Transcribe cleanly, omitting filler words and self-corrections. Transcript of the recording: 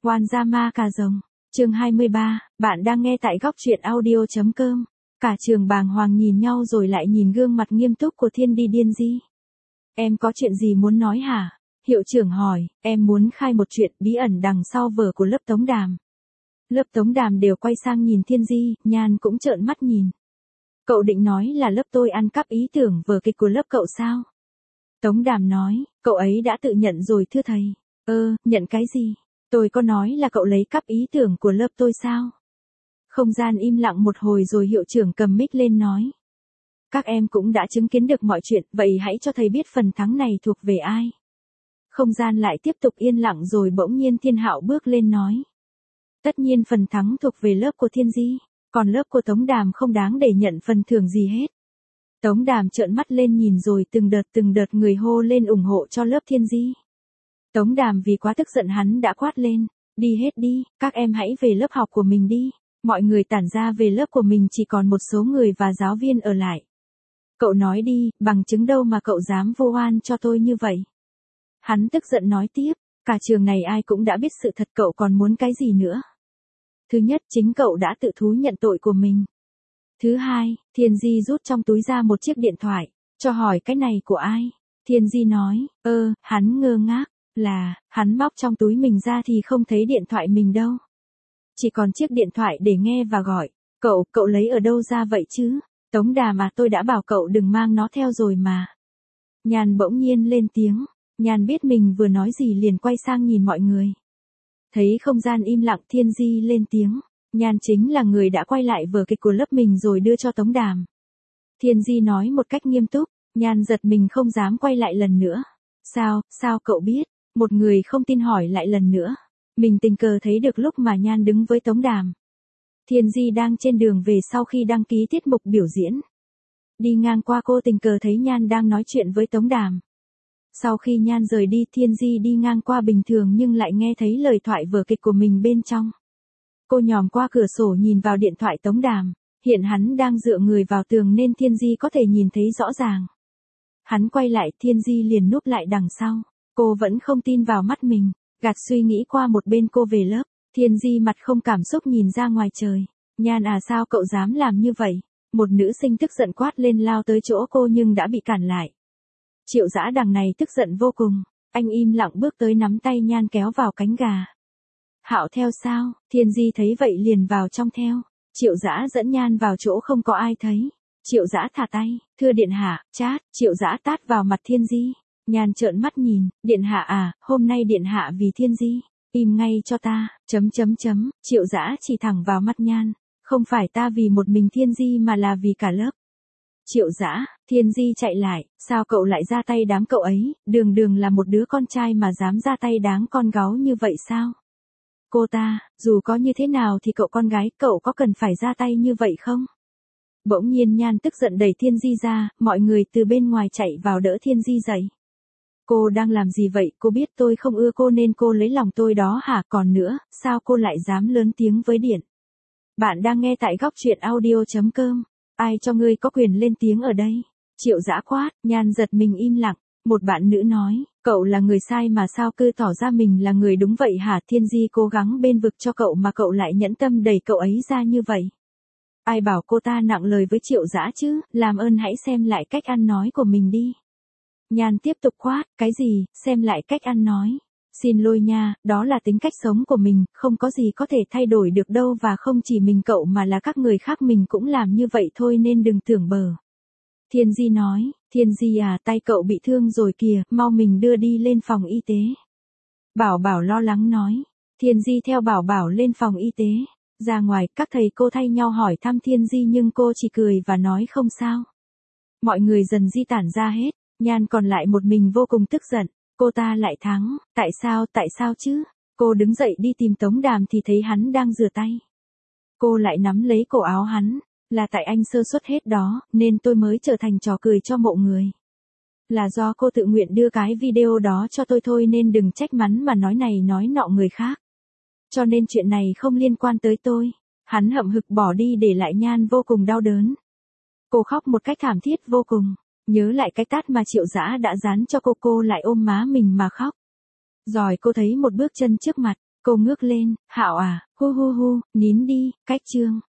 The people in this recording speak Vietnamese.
Wanzama cà rồng. Chương 23, bạn đang nghe tại góc truyện audio.com. Cả trường bàng hoàng nhìn nhau rồi lại nhìn gương mặt nghiêm túc của Thiên Đi Điên Di. Em có chuyện gì muốn nói hả? Hiệu trưởng hỏi, em muốn khai một chuyện bí ẩn đằng sau vở của lớp Tống Đàm. Lớp Tống Đàm đều quay sang nhìn Thiên Di, Nhan cũng trợn mắt nhìn. Cậu định nói là lớp tôi ăn cắp ý tưởng vở kịch của lớp cậu sao? Tống Đàm nói, cậu ấy đã tự nhận rồi thưa thầy. Nhận cái gì? Tôi có nói là cậu lấy cắp ý tưởng của lớp tôi sao? Không gian im lặng một hồi rồi hiệu trưởng cầm mic lên nói. Các em cũng đã chứng kiến được mọi chuyện, vậy hãy cho thầy biết phần thắng này thuộc về ai. Không gian lại tiếp tục yên lặng rồi bỗng nhiên Thiên Hạo bước lên nói. Tất nhiên phần thắng thuộc về lớp của Thiên Di, còn lớp của Tống Đàm không đáng để nhận phần thưởng gì hết. Tống Đàm trợn mắt lên nhìn rồi từng đợt người hô lên ủng hộ cho lớp Thiên Di. Tống Đàm vì quá tức giận hắn đã quát lên, đi hết đi, các em hãy về lớp học của mình đi. Mọi người tản ra về lớp của mình, chỉ còn một số người và giáo viên ở lại. Cậu nói đi, bằng chứng đâu mà cậu dám vu oan cho tôi như vậy? Hắn tức giận nói tiếp, cả trường này ai cũng đã biết sự thật, cậu còn muốn cái gì nữa? Thứ nhất, chính cậu đã tự thú nhận tội của mình. Thứ hai, Thiên Di rút trong túi ra một chiếc điện thoại, cho hỏi cái này của ai? Thiên Di nói, hắn ngơ ngác, là, hắn móc trong túi mình ra thì không thấy điện thoại mình đâu. Chỉ còn chiếc điện thoại để nghe và gọi, cậu lấy ở đâu ra vậy chứ? Tống Đàm à, tôi đã bảo cậu đừng mang nó theo rồi mà. Nhan bỗng nhiên lên tiếng, Nhan biết mình vừa nói gì liền quay sang nhìn mọi người. Thấy không gian im lặng, Thiên Di lên tiếng, Nhan chính là người đã quay lại vở kịch của lớp mình rồi đưa cho Tống Đàm. Thiên Di nói một cách nghiêm túc, Nhan giật mình không dám quay lại lần nữa. Sao cậu biết? Một người không tin hỏi lại lần nữa. Mình tình cờ thấy được lúc mà Nhan đứng với Tống Đàm. Thiên Di đang trên đường về sau khi đăng ký tiết mục biểu diễn. Đi ngang qua cô tình cờ thấy Nhan đang nói chuyện với Tống Đàm. Sau khi Nhan rời đi, Thiên Di đi ngang qua bình thường nhưng lại nghe thấy lời thoại vở kịch của mình bên trong. Cô nhòm qua cửa sổ nhìn vào điện thoại Tống Đàm, hiện hắn đang dựa người vào tường nên Thiên Di có thể nhìn thấy rõ ràng. Hắn quay lại, Thiên Di liền núp lại đằng sau. Cô vẫn không tin vào mắt mình, gạt suy nghĩ qua một bên, cô về lớp. Thiên Di mặt không cảm xúc nhìn ra ngoài trời. Nhan à, sao cậu dám làm như vậy? Một nữ sinh tức giận quát lên, lao tới chỗ cô nhưng đã bị cản lại. Triệu Dã đằng này tức giận vô cùng, anh im lặng bước tới nắm tay Nhan kéo vào cánh gà. Hạo theo sao? Thiên Di thấy vậy liền vào trong theo. Triệu Dã dẫn Nhan vào chỗ không có ai thấy. Triệu Dã thả tay, thưa điện hạ, chát. Triệu Dã tát vào mặt Thiên Di. Nhan trợn mắt nhìn, điện hạ à, hôm nay điện hạ vì Thiên Di, im ngay cho ta, Triệu Dã chỉ thẳng vào mắt Nhan, không phải ta vì một mình Thiên Di mà là vì cả lớp. Triệu Dã, Thiên Di chạy lại, sao cậu lại ra tay đám cậu ấy, đường là một đứa con trai mà dám ra tay đáng con gái như vậy sao? Cô ta, dù có như thế nào thì cậu con gái, cậu có cần phải ra tay như vậy không? Bỗng nhiên Nhan tức giận đẩy Thiên Di ra, mọi người từ bên ngoài chạy vào đỡ Thiên Di dậy. Cô đang làm gì vậy? Cô biết tôi không ưa cô nên cô lấy lòng tôi đó hả? Còn nữa, sao cô lại dám lớn tiếng với Điện? Bạn đang nghe tại góc truyện audio.com. Ai cho ngươi có quyền lên tiếng ở đây? Triệu Dã quát. Nhan giật mình im lặng. Một bạn nữ nói, cậu là người sai mà sao cứ tỏ ra mình là người đúng vậy hả? Thiên Di cố gắng bênh vực cho cậu mà cậu lại nhẫn tâm đẩy cậu ấy ra như vậy. Ai bảo cô ta nặng lời với Triệu Dã chứ? Làm ơn hãy xem lại cách ăn nói của mình đi. Nhan tiếp tục quát, cái gì, xem lại cách ăn nói. Xin lỗi nha, đó là tính cách sống của mình, không có gì có thể thay đổi được đâu, và không chỉ mình cậu mà là các người khác mình cũng làm như vậy thôi nên đừng tưởng bờ. Thiên Di nói, Thiên Di à, tay cậu bị thương rồi kìa, mau mình đưa đi lên phòng y tế. Bảo Bảo lo lắng nói. Thiên Di theo Bảo Bảo lên phòng y tế. Ra ngoài, các thầy cô thay nhau hỏi thăm Thiên Di nhưng cô chỉ cười và nói không sao. Mọi người dần di tản ra hết. Nhan còn lại một mình vô cùng tức giận, cô ta lại thắng, tại sao chứ? Cô đứng dậy đi tìm Tống Đàm thì thấy hắn đang rửa tay. Cô lại nắm lấy cổ áo hắn, là tại anh sơ suất hết đó, nên tôi mới trở thành trò cười cho mọi người. Là do cô tự nguyện đưa cái video đó cho tôi thôi nên đừng trách mắng mà nói này nói nọ người khác. Cho nên chuyện này không liên quan tới tôi. Hắn hậm hực bỏ đi để lại Nhan vô cùng đau đớn. Cô khóc một cách thảm thiết vô cùng. Nhớ lại cái tát mà Triệu Dã đã dán cho cô lại ôm má mình mà khóc. Rồi cô thấy một bước chân trước mặt, Cô ngước lên, Hạo à, hu hu hu, nín đi, cách Trương.